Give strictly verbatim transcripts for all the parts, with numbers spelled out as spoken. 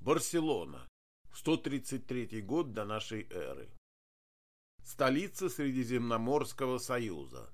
Барселона. сто тридцать третий год до нашей эры. Столица Средиземноморского союза.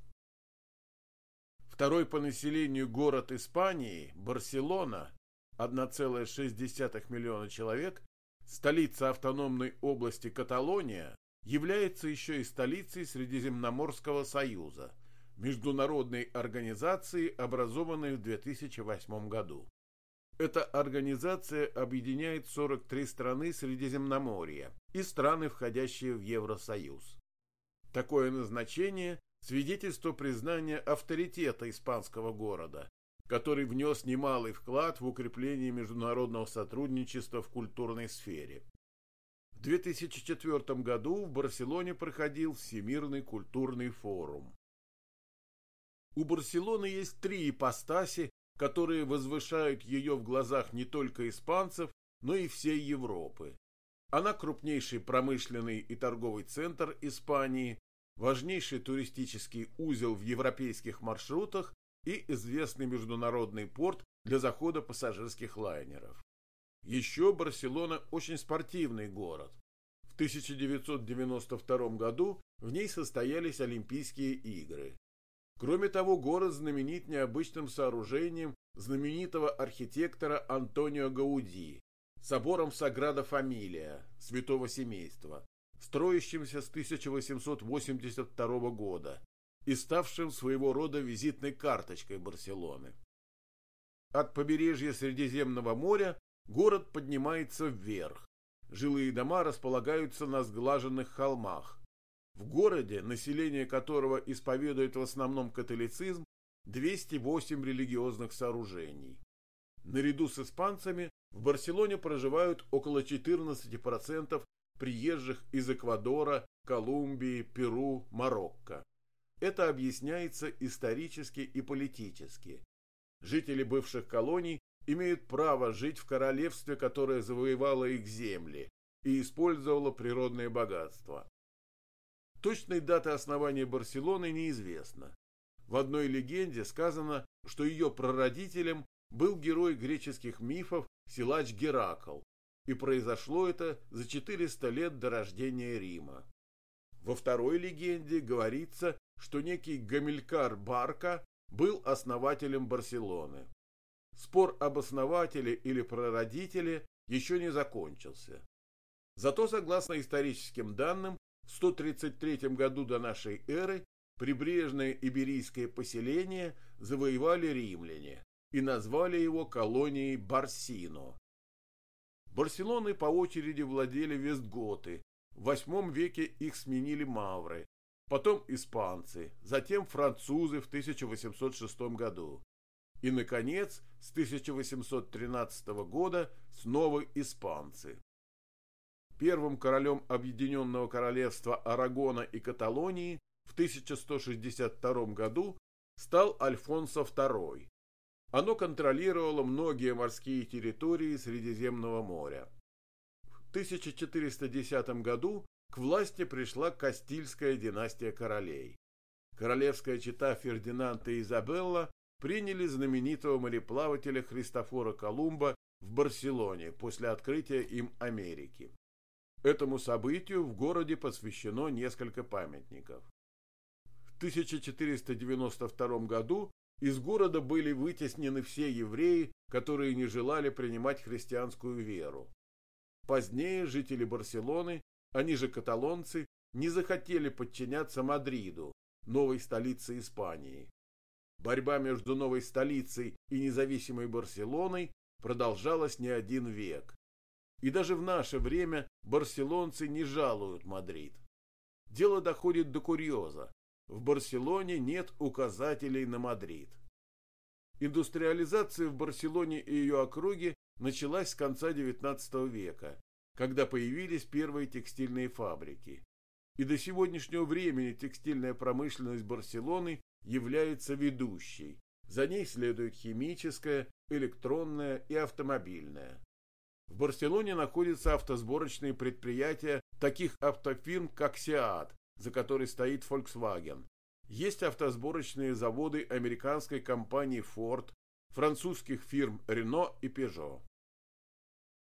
Второй по населению город Испании, Барселона, одна целая шесть десятых миллиона человек, столица автономной области Каталония, является еще и столицей Средиземноморского союза, международной организации, образованной в две тысячи восьмом году. Эта организация объединяет сорок три страны Средиземноморья и страны, входящие в Евросоюз. Такое назначение – свидетельство признания авторитета испанского города, который внес немалый вклад в укрепление международного сотрудничества в культурной сфере. В две тысячи четвёртом году в Барселоне проходил Всемирный культурный форум. У Барселоны есть три ипостаси, которые возвышают ее в глазах не только испанцев, но и всей Европы. Она крупнейший промышленный и торговый центр Испании, важнейший туристический узел в европейских маршрутах и известный международный порт для захода пассажирских лайнеров. Еще Барселона очень спортивный город. В тысяча девятьсот девяносто втором году в ней состоялись Олимпийские игры. Кроме того, город знаменит необычным сооружением знаменитого архитектора Антонио Гауди, собором Саграда Фамилия, Святого Семейства, строящимся с тысяча восемьсот восемьдесят второго года и ставшим своего рода визитной карточкой Барселоны. От побережья Средиземного моря город поднимается вверх. Жилые дома располагаются на сглаженных холмах. В городе, население которого исповедует в основном католицизм, двести восемь религиозных сооружений. Наряду с испанцами в Барселоне проживают около четырнадцати процентов приезжих из Эквадора, Колумбии, Перу, Марокко. Это объясняется исторически и политически. Жители бывших колоний имеют право жить в королевстве, которое завоевало их земли и использовало природные богатства. Точной даты основания Барселоны неизвестно. В одной легенде сказано, что ее прародителем был герой греческих мифов силач Геракл, и произошло это за четыреста лет до рождения Рима. Во второй легенде говорится, что некий Гамилькар Барка был основателем Барселоны. Спор об основателе или прародителе еще не закончился. Зато, согласно историческим данным, в сто тридцать третьем году до нашей эры прибрежное иберийское поселение завоевали римляне и назвали его колонией Барсино. Барселоной по очереди владели вестготы, в восьмом веке их сменили мавры, потом испанцы, затем французы в тысяча восемьсот шестом году и, наконец, с тысяча восемьсот тринадцатого года снова испанцы. Первым королем Объединенного Королевства Арагона и Каталонии в тысяча сто шестьдесят втором году стал Альфонсо второй. Оно контролировало многие морские территории Средиземного моря. В тысяча четыреста десятом году к власти пришла Кастильская династия королей. Королевская чета Фердинанд и Изабелла приняли знаменитого мореплавателя Христофора Колумба в Барселоне после открытия им Америки. Этому событию в городе посвящено несколько памятников. В тысяча четыреста девяносто втором году из города были вытеснены все евреи, которые не желали принимать христианскую веру. Позднее жители Барселоны, они же каталонцы, не захотели подчиняться Мадриду, новой столице Испании. Борьба между новой столицей и независимой Барселоной продолжалась не один век. И даже в наше время барселонцы не жалуют Мадрид. Дело доходит до курьеза. В Барселоне нет указателей на Мадрид. Индустриализация в Барселоне и ее округе началась с конца девятнадцатого века, когда появились первые текстильные фабрики. И до сегодняшнего времени текстильная промышленность Барселоны является ведущей. За ней следует химическая, электронная и автомобильная. В Барселоне находятся автосборочные предприятия таких автофирм, как Seat, за которой стоит Volkswagen. Есть автосборочные заводы американской компании Ford, французских фирм Renault и Peugeot.